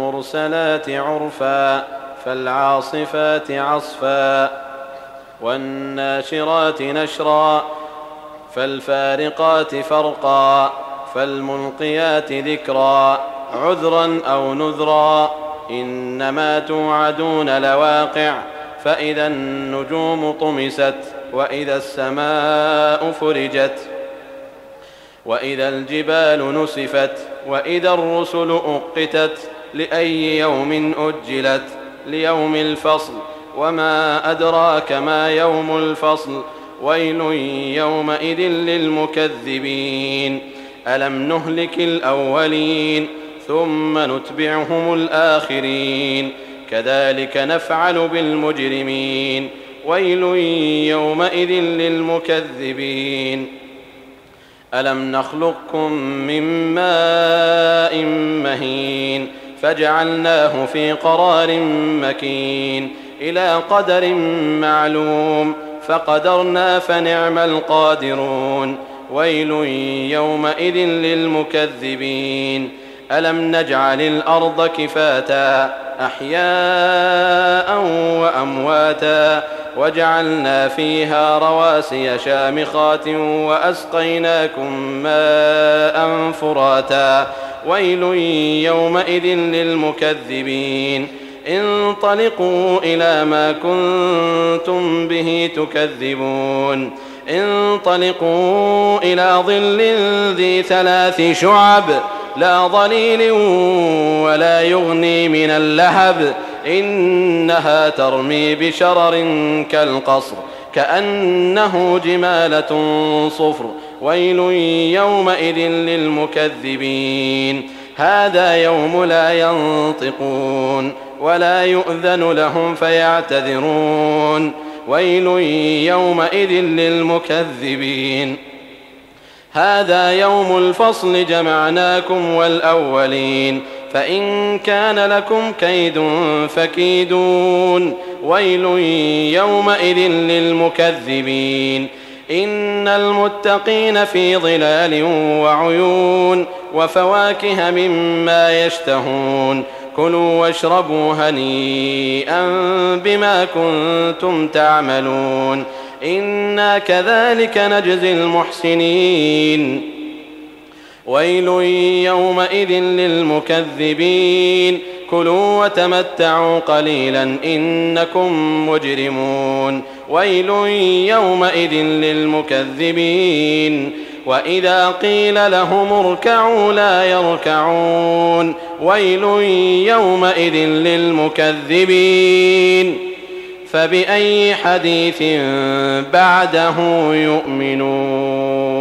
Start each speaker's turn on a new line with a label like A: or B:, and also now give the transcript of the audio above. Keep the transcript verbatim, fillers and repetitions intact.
A: فالمرسلات عرفا فالعاصفات عصفا والناشرات نشرا فالفارقات فرقا فالملقيات ذكرا عذرا أو نذرا إنما توعدون لواقع فإذا النجوم طمست وإذا السماء فرجت وإذا الجبال نسفت وإذا الرسل أقتت لأي يوم أجلت ليوم الفصل وما أدراك ما يوم الفصل ويل يومئذ للمكذبين ألم نهلك الأولين ثم نتبعهم الآخرين كذلك نفعل بالمجرمين ويل يومئذ للمكذبين ألم نخلقكم من ماء مهين فجعلناه في قرار مكين إلى قدر معلوم فقدرنا فنعم القادرون ويل يومئذ للمكذبين ألم نجعل الأرض كفاتا أحياء وأمواتا وجعلنا فيها رواسي شامخات وأسقيناكم ماء فراتا ويل يومئذ للمكذبين انطلقوا إلى ما كنتم به تكذبون انطلقوا إلى ظل ذي ثلاث شعب لا ظليل ولا يغني من اللهب إنها ترمي بشرر كالقصر كأنه جمالة صفر ويل يومئذ للمكذبين هذا يوم لا ينطقون ولا يؤذن لهم فيعتذرون ويل يومئذ للمكذبين هذا يوم الفصل جمعناكم والأولين فإن كان لكم كيد فكيدون ويل يومئذ للمكذبين إن المتقين في ظلال وعيون وفواكه مما يشتهون كلوا واشربوا هنيئا بما كنتم تعملون إنا كذلك نجزي المحسنين ويل يومئذ للمكذبين كلوا وتمتعوا قليلا إنكم مجرمون ويل يومئذ للمكذبين وإذا قيل لهم اركعوا لا يركعون ويل يومئذ للمكذبين فبأي حديث بعده يؤمنون.